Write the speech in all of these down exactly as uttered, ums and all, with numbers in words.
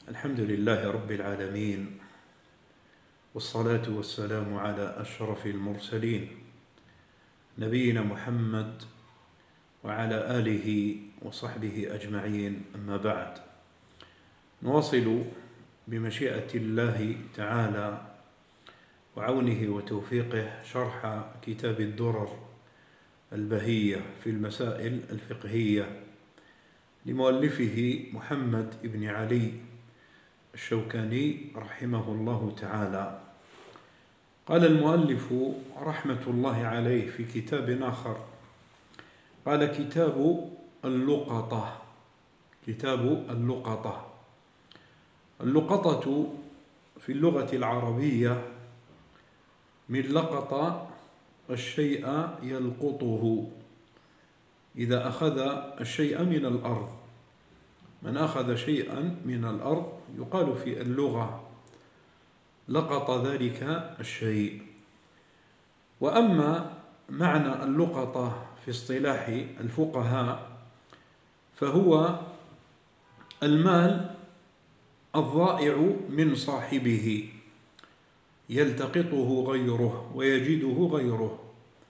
الحمد لله رب العالمين، والصلاة والسلام على أشرف المرسلين نبينا محمد وعلى آله وصحبه أجمعين. أما بعد، نواصل بمشيئة الله تعالى وعونه وتوفيقه شرح كتاب الدرر البهية في المسائل الفقهية لمؤلفه محمد بن علي الشوكاني رحمه الله تعالى. قال المؤلف رحمة الله عليه في كتاب آخر، قال: كتاب اللقطة. كتاب اللقطة. اللقطة في اللغة العربية من لقط الشيء يلقطه، إذا أخذ الشيء من الأرض. من أخذ شيئا من الأرض يقال في اللغة لقط ذلك الشيء. وأما معنى اللقطة في اصطلاح الفقهاء فهو المال الضائع من صاحبه يلتقطه غيره ويجده غيره.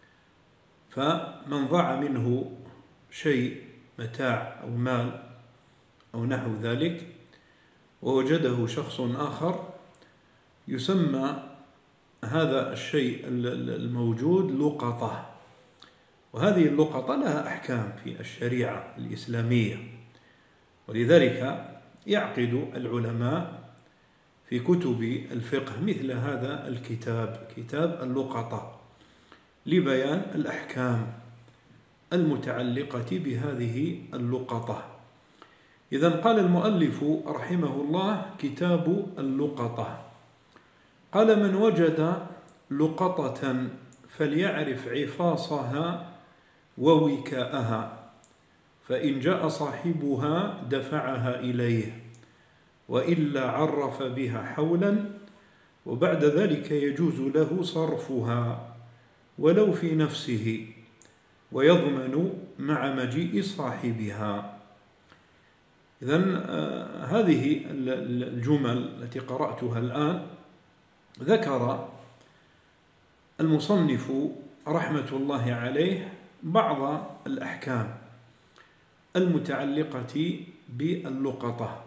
فمن ضاع منه شيء، متاع أو مال أو نحو ذلك، ووجده شخص آخر، يسمى هذا الشيء الموجود لقطة. وهذه اللقطة لها أحكام في الشريعة الإسلامية، ولذلك يعقد العلماء في كتب الفقه مثل هذا الكتاب، كتاب اللقطة، لبيان الأحكام المتعلقة بهذه اللقطة. إذن قال المؤلف رحمه الله: كتاب اللقطة. قال: من وجد لقطة فليعرف عفاصها ووكاءها، فإن جاء صاحبها دفعها إليه، وإلا عرف بها حولا، وبعد ذلك يجوز له صرفها ولو في نفسه، ويضمن مع مجيء صاحبها. إذن آه هذه الجمل التي قرأتها الآن ذكر المصنف رحمة الله عليه بعض الأحكام المتعلقة باللقطة.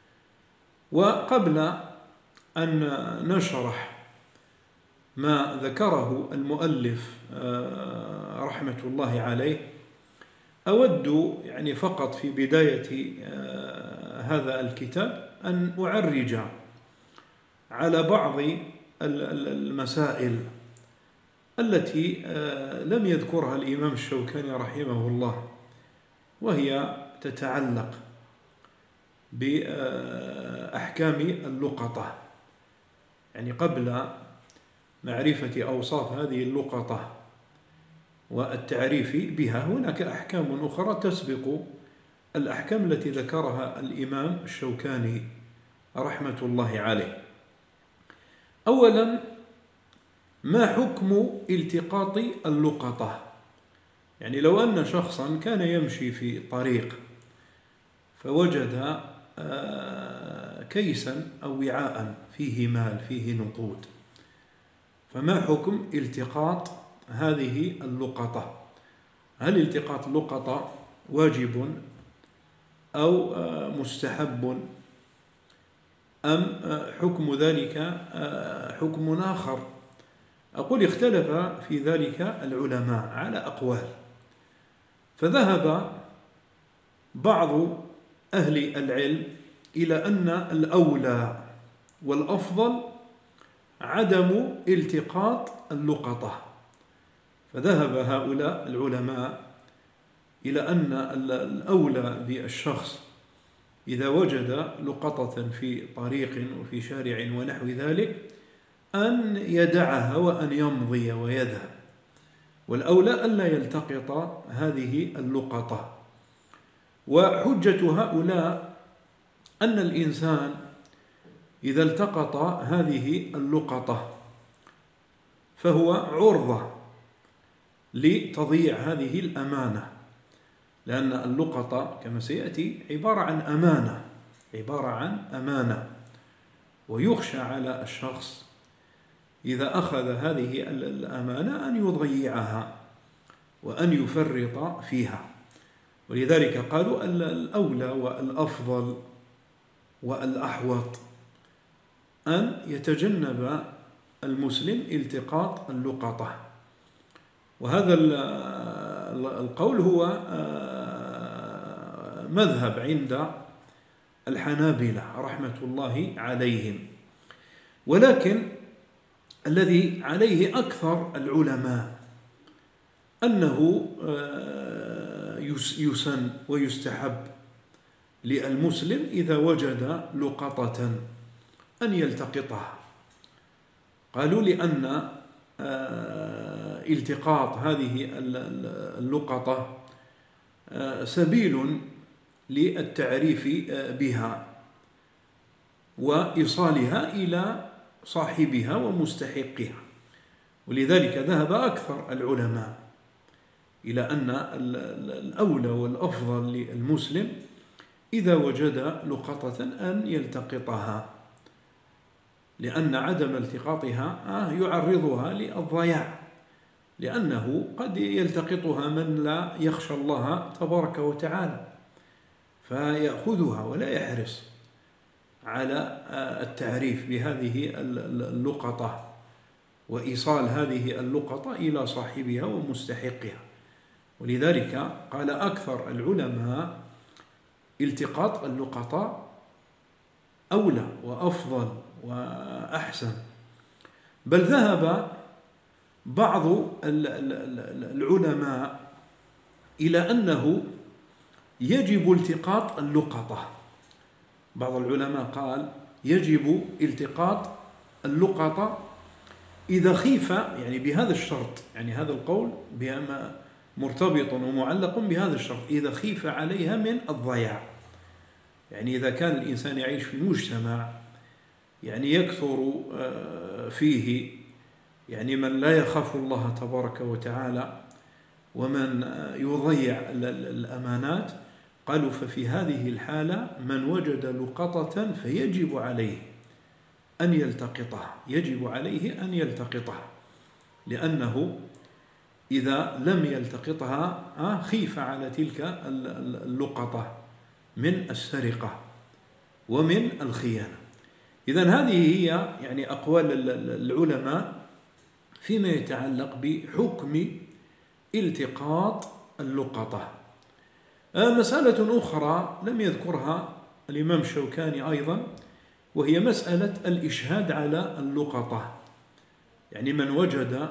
وقبل أن نشرح ما ذكره المؤلف آه رحمة الله عليه، أود يعني فقط في بداية آه هذا الكتاب أن أعرج على بعض المسائل التي آه لم يذكرها الإمام الشوكاني رحمه الله، وهي تتعلق بأحكام اللقطة. يعني قبل معرفة أوصاف هذه اللقطة والتعريف بها، هناك أحكام أخرى تسبق الأحكام التي ذكرها الإمام الشوكاني رحمة الله عليه. أولا، ما حكم التقاط اللقطة؟ يعني لو أن شخصا كان يمشي في طريق فوجد كيسا أو وعاء فيه مال، فيه نقود، فما حكم التقاط هذه اللقطة؟ هل التقاط اللقطة واجب أو مستحب، أم حكم ذلك حكم آخر؟ أقول اختلف في ذلك العلماء على أقوال، فذهب بعض أهل العلم إلى أن الأولى والأفضل عدم التقاط اللقطة. فذهب هؤلاء العلماء إلى أن الأولى بالشخص إذا وجد لقطة في طريق وفي شارع ونحو ذلك أن يدعها وأن يمضي ويذهب، والأولى ألا يلتقط هذه اللقطة. وحجة هؤلاء أن الإنسان إذا التقط هذه اللقطة فهو عرضة لتضييع هذه الأمانة، لأن اللقطة كما سيأتي عبارة عن أمانة، عبارة عن أمانة، ويخشى على الشخص إذا أخذ هذه الأمانة أن يضيعها وأن يفرط فيها. ولذلك قالوا الأولى والأفضل والأحوط أن يتجنب المسلم التقاط اللقطة. وهذا القول هو مذهب عند الحنابلة رحمة الله عليهم، ولكن الذي عليه أكثر العلماء أنه يسن ويستحب للمسلم إذا وجد لقطة أن يلتقطها. قالوا لأن التقاط هذه اللقطة سبيل للتعريف بها وإيصالها إلى صاحبها ومستحقها. ولذلك ذهب أكثر العلماء إلى أن الأولى والأفضل للمسلم إذا وجد لقطة أن يلتقطها، لأن عدم التقاطها يعرضها للضياع، لأنه قد يلتقطها من لا يخشى الله تبارك وتعالى فيأخذها ولا يحرص على التعريف بهذه اللقطة وإيصال هذه اللقطة إلى صاحبها ومستحقها. ولذلك قال أكثر العلماء التقاط اللقطة أولى وأفضل وأحسن، بل ذهب بعض العلماء إلى أنه يجب التقاط اللقطة. بعض العلماء قال يجب التقاط اللقطة إذا خيف، يعني بهذا الشرط، يعني هذا القول مرتبط ومعلق بهذا الشرط، إذا خيف عليها من الضياع. يعني إذا كان الإنسان يعيش في مجتمع يعني يكثر فيه يعني من لا يخاف الله تبارك وتعالى ومن يضيع الأمانات، قالوا ففي هذه الحالة من وجد لقطة فيجب عليه أن يلتقطها، يجب عليه أن يلتقطها، لأنه إذا لم يلتقطها خيف على تلك اللقطة من السرقة ومن الخيانة. إذن هذه هي يعني أقوال العلماء فيما يتعلق بحكم التقاط اللقطة. مسألة أخرى لم يذكرها الإمام الشوكاني أيضا، وهي مسألة الإشهاد على اللقطة. يعني من وجد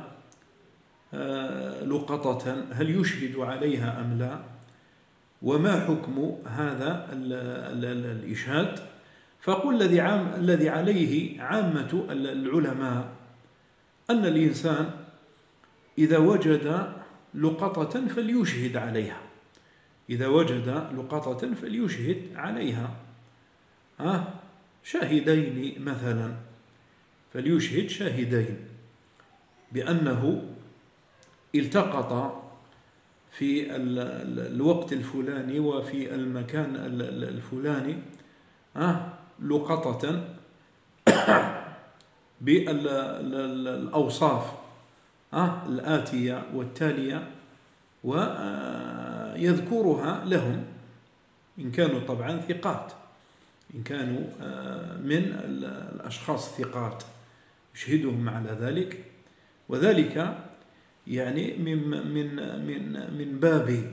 لقطة هل يشهد عليها أم لا، وما حكم هذا الإشهاد؟ فقل الذي عام الذي عليه عامة العلماء أن الإنسان إذا وجد لقطة فليشهد عليها، إذا وجد لقطة فليشهد عليها ها شاهدين مثلا، فليشهد شاهدين بأنه التقط في الوقت الفلاني وفي المكان الفلاني لقطة بالأوصاف الآتية والتالية، ويذكرها لهم إن كانوا طبعا ثقات، إن كانوا من الأشخاص ثقات يشهدهم على ذلك. وذلك يعني من من من من باب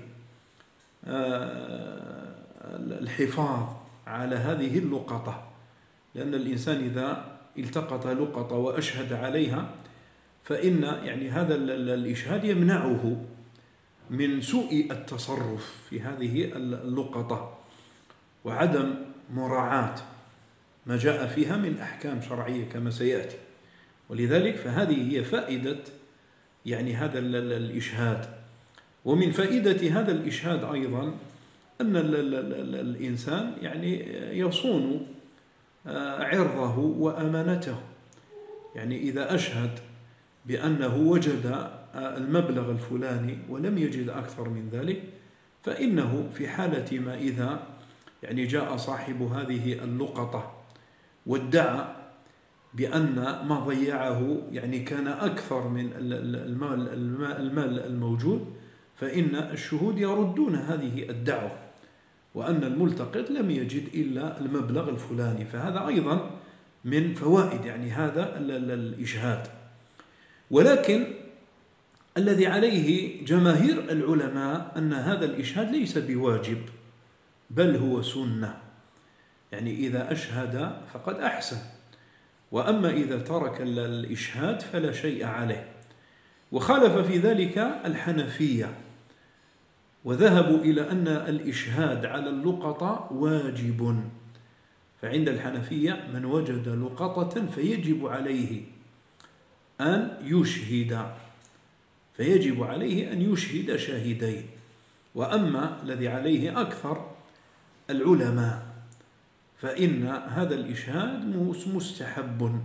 الحفاظ على هذه اللقطة، لأن الإنسان إذا التقط لقطة وأشهد عليها فإن يعني هذا الإشهاد يمنعه من سوء التصرف في هذه اللقطة وعدم مراعاة ما جاء فيها من أحكام شرعية كما سيأتي. ولذلك فهذه هي فائدة يعني هذا الإشهاد. ومن فائدة هذا الإشهاد أيضا أن الإنسان يعني يصون عرضه وأمانته. يعني إذا أشهد بأنه وجد المبلغ الفلاني ولم يجد أكثر من ذلك، فإنه في حالة ما إذا يعني جاء صاحب هذه اللقطة وادعى بأن ما ضيعه يعني كان أكثر من المال, المال الموجود، فإن الشهود يردون هذه الدعوة، وأن الملتقط لم يجد إلا المبلغ الفلاني. فهذا أيضا من فوائد يعني هذا الإشهاد. ولكن الذي عليه جماهير العلماء أن هذا الإشهاد ليس بواجب، بل هو سنة، يعني إذا أشهد فقد أحسن، وأما إذا ترك الإشهاد فلا شيء عليه. وخالف في ذلك الحنفية، وذهبوا إلى أن الإشهاد على اللقطة واجب. فعند الحنفية من وجد لقطة فيجب عليه أن يشهد، فيجب عليه أن يشهد شاهدين. وأما الذي عليه أكثر العلماء فإن هذا الإشهاد مستحب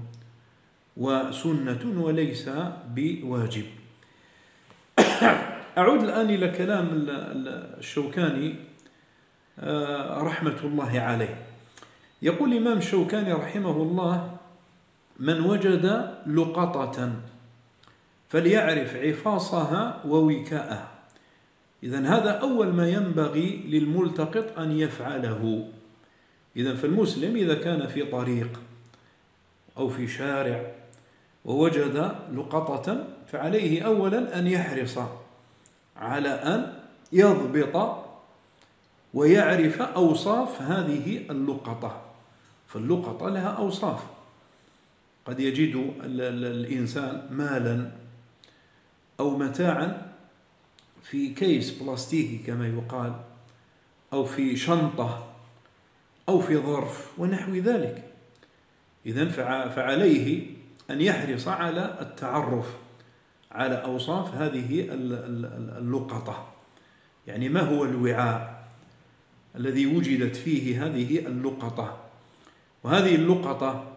وسنة وليس بواجب. أعود الآن إلى كلام الشوكاني رحمة الله عليه. يقول الإمام الشوكاني رحمه الله: من وجد لقطة فليعرف عفاصها ووكاءها. إذن هذا أول ما ينبغي للملتقط أن يفعله. إذن فالمسلم إذا كان في طريق أو في شارع ووجد لقطة فعليه أولا أن يحرص على أن يضبط ويعرف أوصاف هذه اللقطة. فاللقطة لها أوصاف، قد يجد الإنسان مالا أو متاعا في كيس بلاستيكي كما يقال، أو في شنطة أو في ظرف ونحو ذلك. إذن فعليه أن يحرص على التعرف على أوصاف هذه اللقطة، يعني ما هو الوعاء الذي وجدت فيه هذه اللقطة. وهذه اللقطة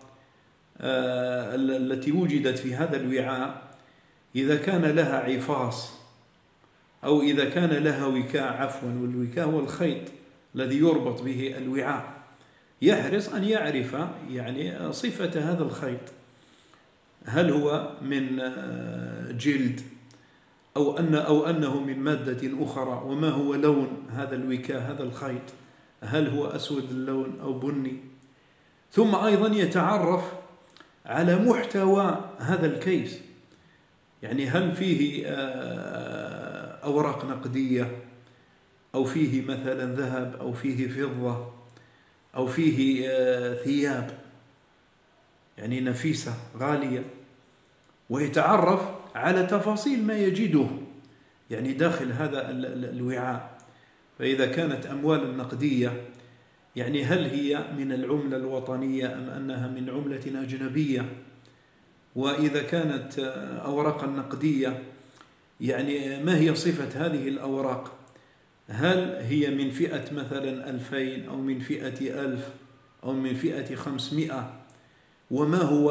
التي وجدت في هذا الوعاء إذا كان لها عفاص أو إذا كان لها وكاء، عفوا، والوكاء هو الخيط الذي يربط به الوعاء، يحرص أن يعرف يعني صفة هذا الخيط، هل هو من جلد أو أن أو أنه من مادة أخرى، وما هو لون هذا الوكاء هذا الخيط، هل هو أسود اللون أو بني. ثم أيضا يتعرف على محتوى هذا الكيس، يعني هل فيه أوراق نقدية أو فيه مثلا ذهب أو فيه فضة أو فيه ثياب يعني نفيسة غالية، ويتعرف على تفاصيل ما يجده يعني داخل هذا الوعاء. فإذا كانت أموال نقدية يعني هل هي من العملة الوطنية أم أنها من عملة أجنبية، وإذا كانت أوراقا نقدية يعني ما هي صفة هذه الأوراق، هل هي من فئة مثلا ألفين أو من فئة ألف أو من فئة خمسمائة، وما هو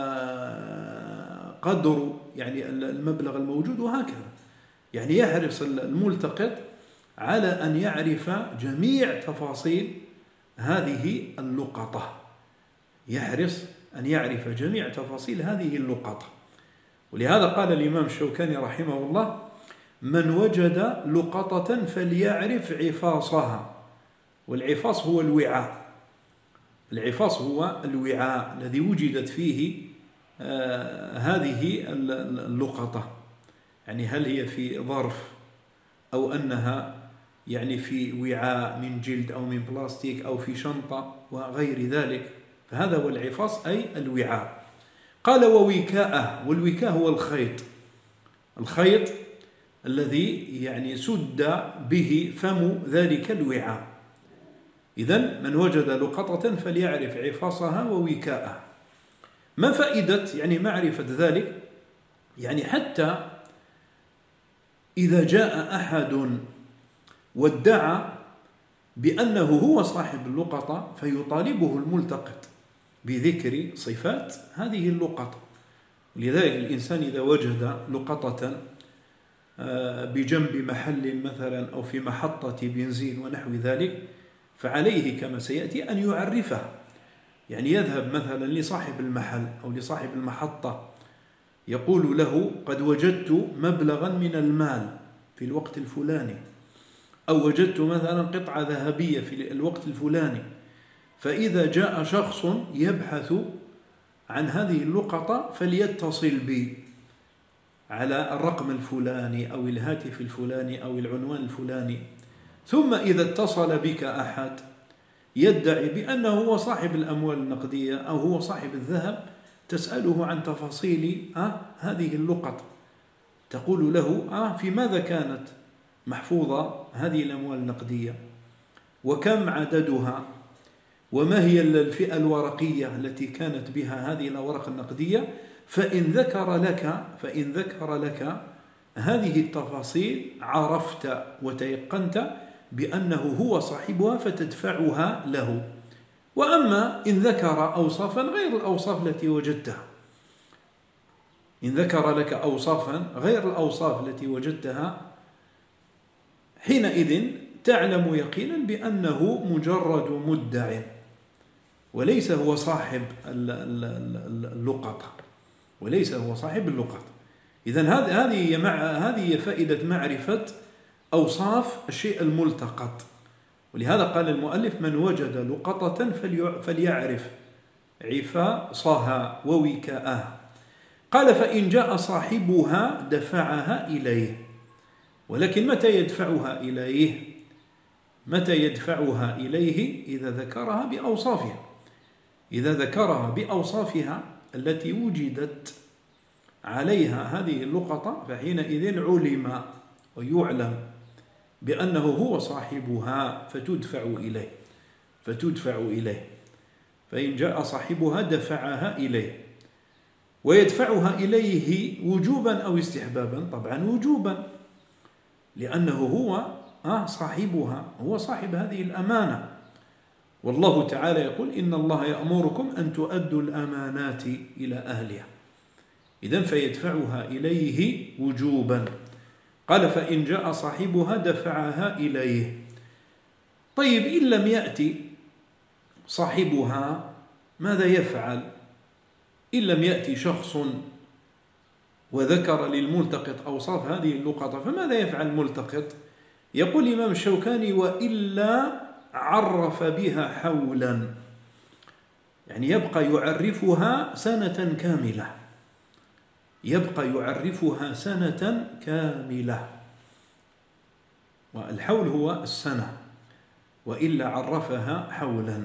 قدر يعني المبلغ الموجود، وهكذا. يعني يحرص الملتقط على أن يعرف جميع تفاصيل هذه اللقطة، يحرص أن يعرف جميع تفاصيل هذه اللقطة. ولهذا قال الإمام الشوكاني رحمه الله: من وجد لقطة فليعرف عفاصها. والعفاص هو الوعاء، العفاص هو الوعاء الذي وجدت فيه آه هذه اللقطة، يعني هل هي في ظرف أو أنها يعني في وعاء من جلد أو من بلاستيك أو في شنطة وغير ذلك. فهذا هو العفاص أي الوعاء. قال: ووكاءه. والوكاء هو الخيط، الخيط الذي يعني سد به فم ذلك الوعاء. إذن من وجد لقطة فليعرف عفاصها ووكاءها. ما فائدة يعني معرفة ذلك؟ يعني حتى إذا جاء أحد وادعى بأنه هو صاحب اللقطة فيطالبه الملتقط بذكر صفات هذه اللقطة. لذلك الإنسان إذا وجد لقطة بجنب محل مثلا أو في محطة بنزين ونحو ذلك، فعليه كما سيأتي أن يعرفه، يعني يذهب مثلا لصاحب المحل أو لصاحب المحطة يقول له قد وجدت مبلغا من المال في الوقت الفلاني، أو وجدت مثلا قطعة ذهبية في الوقت الفلاني. فإذا جاء شخص يبحث عن هذه اللقطة فليتصل بي على الرقم الفلاني أو الهاتف الفلاني أو العنوان الفلاني. ثم إذا اتصل بك أحد يدعي بأنه هو صاحب الأموال النقدية أو هو صاحب الذهب، تسأله عن تفاصيل آه هذه اللقطة، تقول له آه في ماذا كانت محفوظة هذه الأموال النقدية، وكم عددها، وما هي الفئة الورقية التي كانت بها هذه الأوراق النقدية. فإن ذكر لك فإن ذكر لك هذه التفاصيل عرفت وتيقنت بأنه هو صاحبها فتدفعها له. وأما إن ذكر أوصافا غير الأوصاف التي وجدتها، إن ذكر لك أوصافا غير الأوصاف التي وجدتها، حينئذ تعلم يقينا بأنه مجرد مدع وليس هو صاحب اللقطة، وليس هو صاحب اللقطة. إذن هذه هذه فائدة معرفة أوصاف الشيء الملتقط. ولهذا قال المؤلف من وجد لقطة فليعرف عفاصها ووكاءها. قال فإن جاء صاحبها دفعها إليه. ولكن متى يدفعها إليه؟ متى يدفعها إليه؟ إذا ذكرها بأوصافها، إذا ذكرها بأوصافها التي وجدت عليها هذه اللقطة، فحينئذ علم ويعلم بأنه هو صاحبها فتدفع إليه فتدفع إليه فإن جاء صاحبها دفعها إليه. ويدفعها إليه وجوبا أو استحبابا؟ طبعا وجوبا، لأنه هو صاحبها، هو صاحب هذه الأمانة. والله تعالى يقول إن الله يأمركم أن تؤدوا الأمانات إلى أهلها. إذن فيدفعها إليه وجوبا. قال فإن جاء صاحبها دفعها إليه. طيب إن لم يأتي صاحبها ماذا يفعل؟ إن لم يأتي شخص وذكر للملتقط أوصاف هذه اللقطة فماذا يفعل الملتقط؟ يقول الإمام الشوكاني وإلا عرف بها حولا، يعني يبقى يعرفها سنة كاملة، يبقى يعرفها سنة كاملة، والحول هو السنة، وإلا عرفها حولا.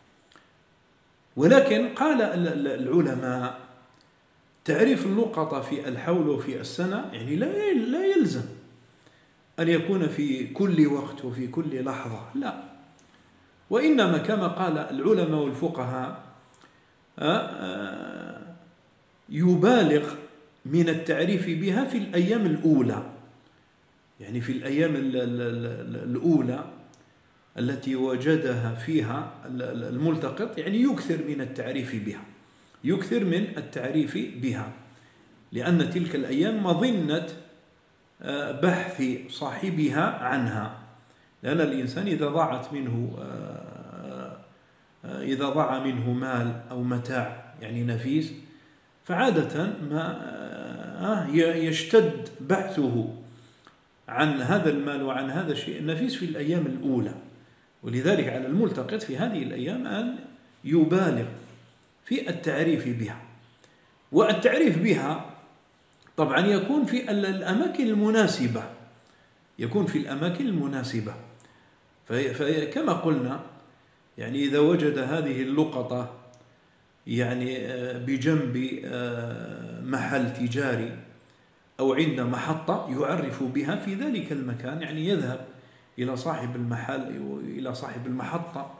ولكن قال العلماء تعريف اللقطة في الحول وفي السنة يعني لا يلزم أن يكون في كل وقت وفي كل لحظة، لا، وإنما كما قال العلماء والفقهاء يبالغ من التعريف بها في الأيام الأولى، يعني في الأيام الأولى التي وجدها فيها الملتقط، يعني يكثر من التعريف بها، يكثر من التعريف بها، لأن تلك الأيام مظنة بحث صاحبها عنها. لأن الإنسان إذا ضاعت منه إذا ضاع منه مال أو متاع يعني نفيس، فعادة ما يشتد بحثه عن هذا المال وعن هذا الشيء النفيس في الأيام الأولى. ولذلك على الملتقط في هذه الأيام أن يبالغ في التعريف بها. والتعريف بها طبعا يكون في الأماكن المناسبة، يكون في الأماكن المناسبة. فكما قلنا يعني إذا وجد هذه اللقطة يعني بجنب محل تجاري أو عند محطة يعرف بها في ذلك المكان، يعني يذهب إلى صاحب المحل إلى صاحب المحطة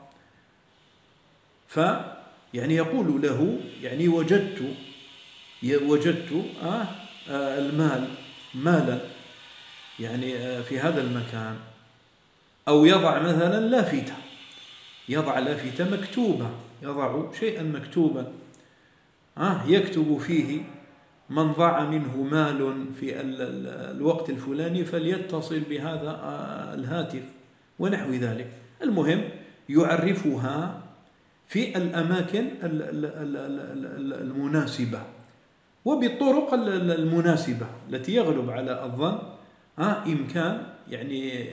فيعني يقول له يعني وجدت وجدت آه المال مالا يعني في هذا المكان، أو يضع مثلا لافتة، يضع لافتة مكتوبة، يضع شيئا مكتوبا آه يكتب فيه من ضاع منه مال في الوقت الفلاني فليتصل بهذا الهاتف ونحو ذلك. المهم يعرفها في الأماكن المناسبة وبالطرق المناسبة التي يغلب على الظن إمكان يعني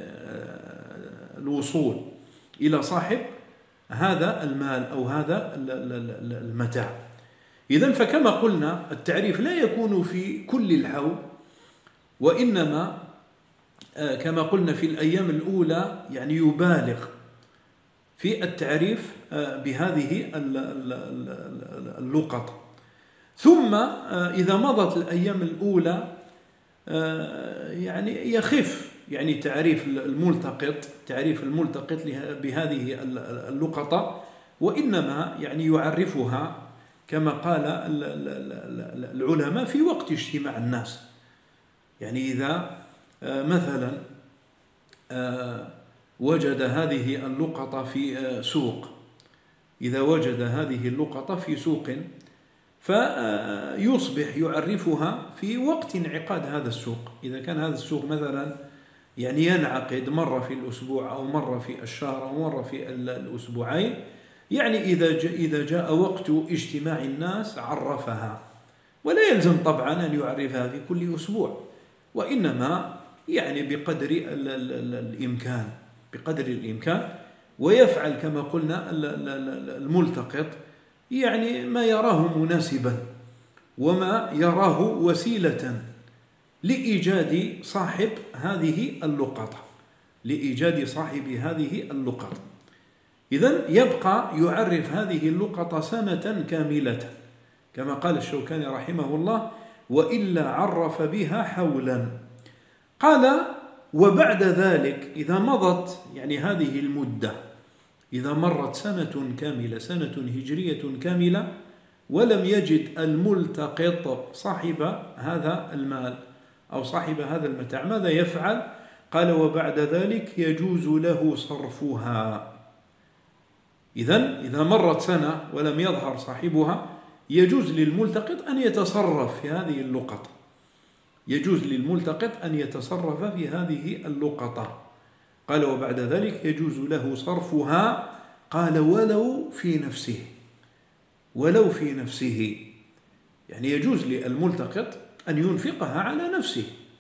الوصول إلى صاحب هذا المال أو هذا المتاع. إذن فكما قلنا التعريف لا يكون في كل الحول، وإنما كما قلنا في الأيام الأولى يعني يبالغ في التعريف بهذه اللقطة. ثم إذا مضت الأيام الأولى يعني يخف يعني تعريف الملتقط تعريف الملتقط بهذه اللقطة، وإنما يعني يعرفها كما قال العلماء في وقت اجتماع الناس. يعني إذا مثلا وجد هذه اللقطة في سوق إذا وجد هذه اللقطة في سوق فيصبح يعرفها في وقت انعقاد هذا السوق. إذا كان هذا السوق مثلا يعني ينعقد مرة في الأسبوع أو مرة في الشهر أو مرة في الأسبوعين، يعني إذا جاء, إذا جاء وقت اجتماع الناس عرفها، ولا يلزم طبعا أن يعرفها في كل أسبوع، وإنما يعني بقدر الإمكان بقدر الإمكان ويفعل كما قلنا الملتقط يعني ما يراه مناسبا وما يراه وسيلة لإيجاد صاحب هذه اللقطة لإيجاد صاحب هذه اللقطة. إذن يبقى يعرف هذه اللقطة سنة كاملة كما قال الشوكاني رحمه الله: وإلا عرف بها حولا. قال: وبعد ذلك إذا مضت يعني هذه المدة، إذا مرت سنة كاملة سنة هجرية كاملة ولم يجد الملتقط صاحب هذا المال أو صاحب هذا المتاع، ماذا يفعل؟ قال: وبعد ذلك يجوز له صرفها. إذن إذا مرت سنة ولم يظهر صاحبها يجوز للملتقط أن يتصرف في هذه اللقطة يجوز للملتقط أن يتصرف في هذه اللقطة. قال: وبعد ذلك يجوز له صرفها. قال: ولو في نفسه ولو في نفسه يعني يجوز للملتقط أن ينفقها على نفسه.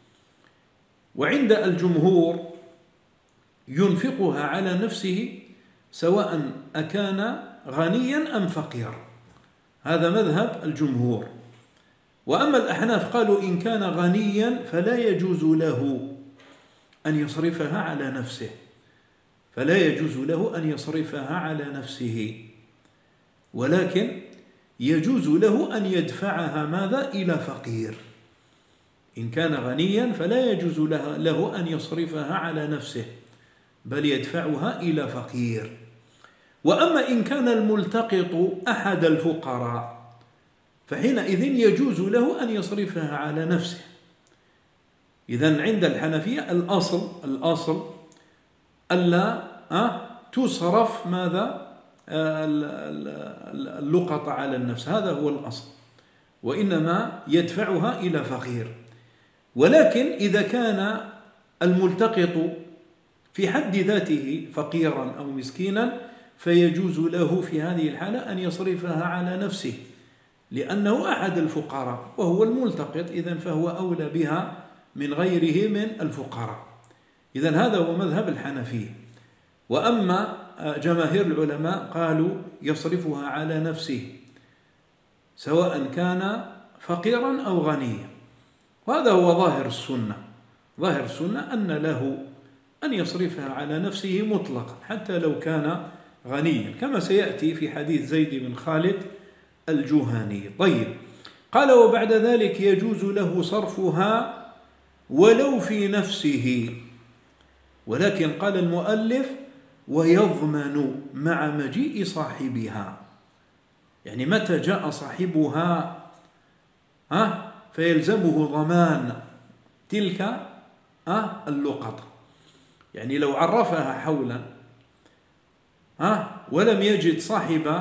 وعند الجمهور ينفقها على نفسه سواء أكان غنيا أم فقيرا، هذا مذهب الجمهور. وأما الأحناف قالوا إن كان غنيا فلا يجوز له أن يصرفها على نفسه فلا يجوز له أن يصرفها على نفسه ولكن يجوز له أن يدفعها ماذا؟ إلى فقير. إن كان غنيا فلا يجوز له أن يصرفها على نفسه بل يدفعها إلى فقير. وأما إن كان الملتقط أحد الفقراء فحينئذ يجوز له أن يصرفها على نفسه. إذن عند الحنفية الأصل الأصل ألا تصرف ماذا؟ اللقطة على النفس، هذا هو الأصل، وإنما يدفعها إلى فقير. ولكن إذا كان الملتقط في حد ذاته فقيرا أو مسكينا فيجوز له في هذه الحالة أن يصرفها على نفسه لأنه أحد الفقراء وهو الملتقط، إذن فهو أولى بها من غيره من الفقراء. إذن هذا هو مذهب الحنفية. وأما جماهير العلماء قالوا يصرفها على نفسه سواء كان فقيرا أو غنيا، وهذا هو ظاهر السنة. ظاهر السنة أن له أن يصرفها على نفسه مطلقا حتى لو كان غنيا كما سيأتي في حديث زيد بن خالد الجهني. طيب، قال: وبعد ذلك يجوز له صرفها ولو في نفسه، ولكن قال المؤلف: ويضمن مع مجيء صاحبها. يعني متى جاء صاحبها ها فيلزمه ضمان تلك اللقطة. يعني لو عرفها حولا ها ولم يجد صاحب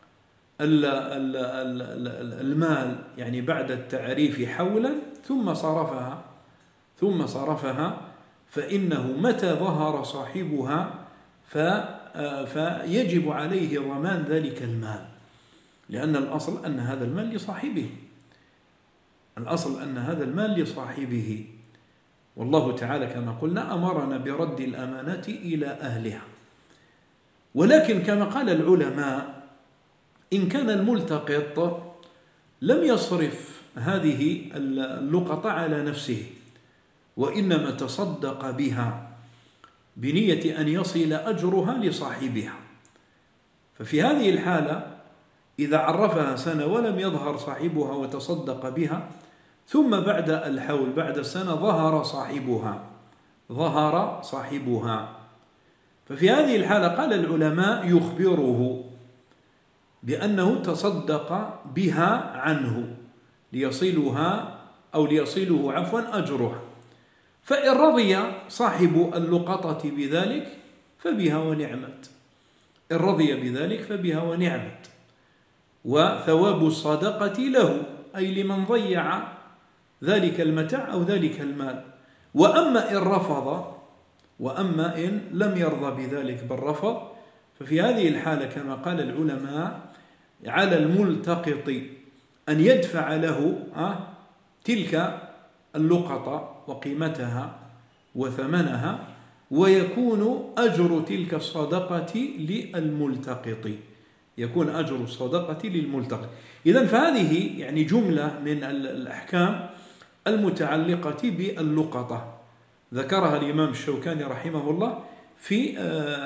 المال يعني بعد التعريف حولا ثم صرفها ثم صرفها فإنه متى ظهر صاحبها ف فيجب عليه ضمان ذلك المال، لأن الأصل أن هذا المال لصاحبه، الأصل أن هذا المال لصاحبه. والله تعالى كما قلنا أمرنا برد الأمانات إلى أهلها. ولكن كما قال العلماء إن كان الملتقط لم يصرف هذه اللقطة على نفسه وإنما تصدق بها بنية أن يصل أجرها لصاحبها، ففي هذه الحالة إذا عرفها سنة ولم يظهر صاحبها وتصدق بها، ثم بعد الحول بعد السنة ظهر صاحبها ظهر صاحبها ففي هذه الحالة قال العلماء يخبره بأنه تصدق بها عنه ليصلها أو ليصله عفوا أجرها، فإن رضي صاحب اللقطة بذلك فبها ونعمت، إن رضي بذلك فبها ونعمت، وثواب الصدقة له أي لمن ضيع ذلك المتاع أو ذلك المال. وأما إن رفض وأما إن لم يرضى بذلك بل رفض، ففي هذه الحالة كما قال العلماء على الملتقط أن يدفع له تلك اللقطة وقيمتها وثمنها، ويكون أجر تلك الصدقة للملتقط، يكون أجر الصدقة للملتقط. إذن فهذه يعني جملة من الأحكام المتعلقة باللقطة ذكرها الإمام الشوكاني رحمه الله في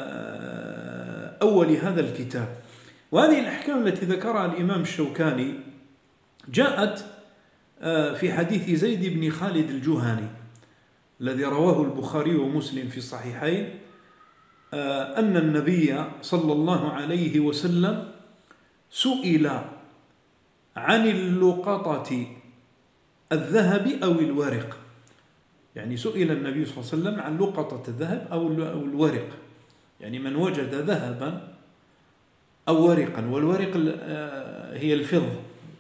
أول هذا الكتاب. وهذه الأحكام التي ذكرها الإمام الشوكاني جاءت في حديث زيد بن خالد الجهني الذي رواه البخاري ومسلم في الصحيحين أن النبي صلى الله عليه وسلم سئل عن اللقطة الذهب أو الورق، يعني سئل النبي صلى الله عليه وسلم عن لقطة الذهب أو الورق، يعني من وجد ذهبا أو ورقا، والورق هي الفضة،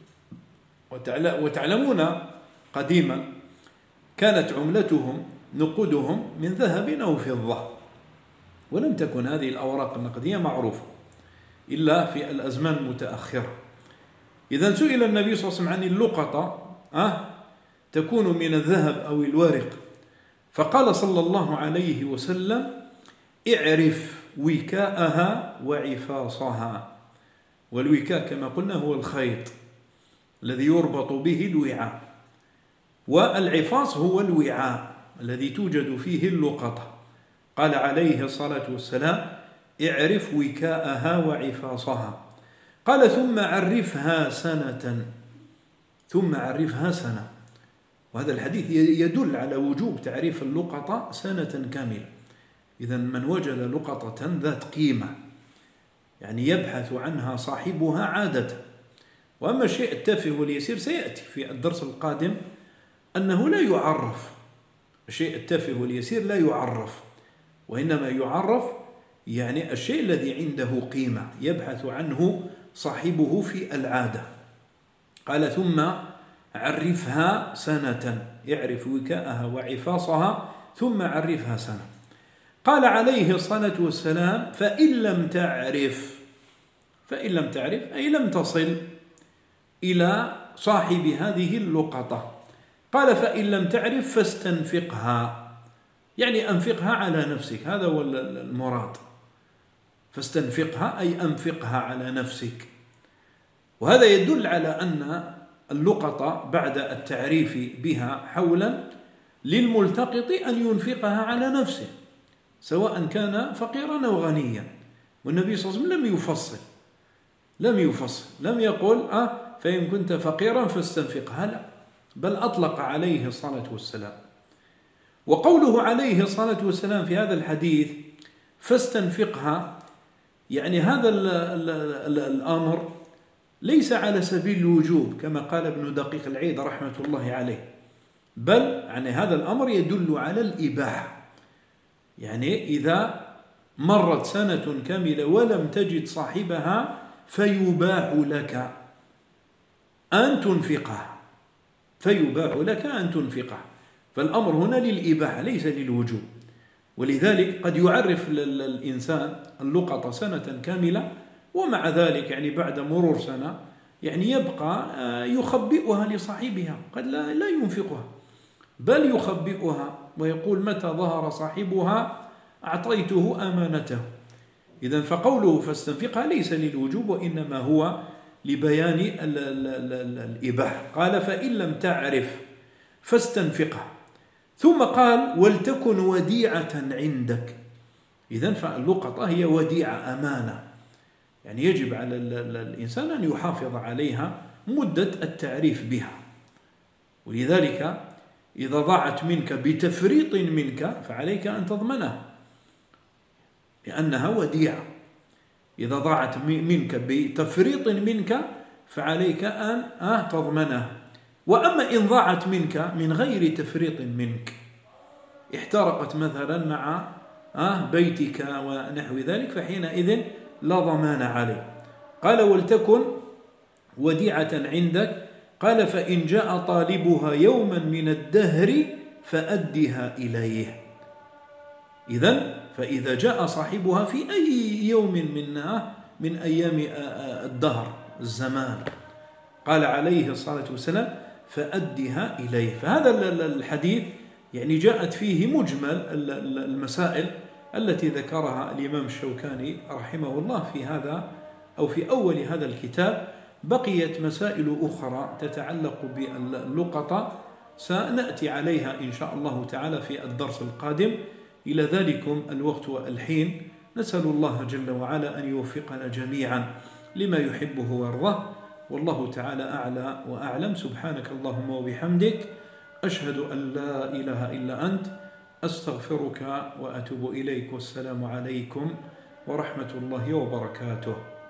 وتعلمون قديما كانت عملتهم نقودهم من ذهب أو فضة، ولم تكن هذه الأوراق النقدية معروفة إلا في الأزمان المتأخرة. إذا سئل النبي صلى الله عليه وسلم عن اللقطة أه تكون من الذهب أو الورق، فقال صلى الله عليه وسلم اعرف وكاءها وعفاصها. والوكاء كما قلنا هو الخيط الذي يربط به الوعاء، والعفاص هو الوعاء الذي توجد فيه اللقطة. قال عليه الصلاة والسلام اعرف وكاءها وعفاصها. قال ثم عرفها سنة، ثم عرفها سنة. وهذا الحديث يدل على وجوب تعريف اللقطة سنة كاملة. إذا من وجد لقطة ذات قيمة يعني يبحث عنها صاحبها عادة. وأما الشيء التافه واليسير سيأتي في الدرس القادم أنه لا يعرف، الشيء التافه واليسير لا يعرف، وإنما يعرف يعني الشيء الذي عنده قيمة يبحث عنه صاحبه في العادة. قال ثم عرفها سنة، يعرف وكاءها وعفاصها ثم عرفها سنة. قال عليه الصلاة والسلام فإن لم تعرف، فإن لم تعرف أي لم تصل إلى صاحب هذه اللقطة. قال فإن لم تعرف فاستنفقها، يعني أنفقها على نفسك، هذا هو المراد، فاستنفقها أي أنفقها على نفسك. وهذا يدل على أن اللقطة بعد التعريف بها حولا للملتقط أن ينفقها على نفسه سواء كان فقيرا أو غنيا. والنبي صلى الله عليه وسلم لم يفصل لم يفصل لم يقل أه فإن كنت فقيرا فاستنفقها، لا، بل أطلق عليه الصلاة والسلام. وقوله عليه الصلاة والسلام في هذا الحديث فاستنفقها، يعني هذا ال ال ال الأمر ليس على سبيل الوجوب كما قال ابن دقيق العيد رحمة الله عليه، بل يعني هذا الأمر يدل على الإباحة. يعني إذا مرت سنة كاملة ولم تجد صاحبها فيباح لك أن تنفقها، فيباح لك أن تنفقها. فالأمر هنا للإباحة ليس للوجوب. ولذلك قد يعرف الإنسان اللقطة سنة كاملة، ومع ذلك يعني بعد مرور سنة يعني يبقى يخبئها لصاحبها، قد لا, لا ينفقها، بل يخبئها ويقول متى ظهر صاحبها أعطيته أمانته. إذن فقوله فاستنفقها ليس للوجوب، وإنما هو لبيان ال ال ال الإباحة. قال فإن لم تعرف فاستنفقها، ثم قال ولتكن وديعة عندك. إذن فاللقطة هي وديعة، أمانة، يعني يجب على الإنسان أن يحافظ عليها مدة التعريف بها. ولذلك إذا ضاعت منك بتفريط منك فعليك أن تضمنها، لأنها وديعة. إذا ضاعت منك بتفريط منك فعليك أن تضمنها. وأما إن ضاعت منك من غير تفريط منك، احترقت مثلا مع بيتك ونحو ذلك، فحينئذ لا ضمان عليه. قال ولتكن وديعة عندك. قال فإن جاء طالبها يوما من الدهر فأدها إليه. إذن فإذا جاء صاحبها في أي يوم من من أيام الدهر الزمان، قال عليه الصلاة والسلام فأدها إليه. فهذا الحديث يعني جاءت فيه مجمل المسائل التي ذكرها الإمام الشوكاني رحمه الله في هذا أو في أول هذا الكتاب. بقيت مسائل أخرى تتعلق باللقطة سنأتي عليها إن شاء الله تعالى في الدرس القادم. إلى ذلكم الوقت والحين، نسأل الله جل وعلا أن يوفقنا جميعا لما يحبه ويرضاه، والله تعالى أعلى وأعلم. سبحانك اللهم وبحمدك، أشهد أن لا إله إلا أنت، أستغفرك وأتوب إليك، والسلام عليكم ورحمة الله وبركاته.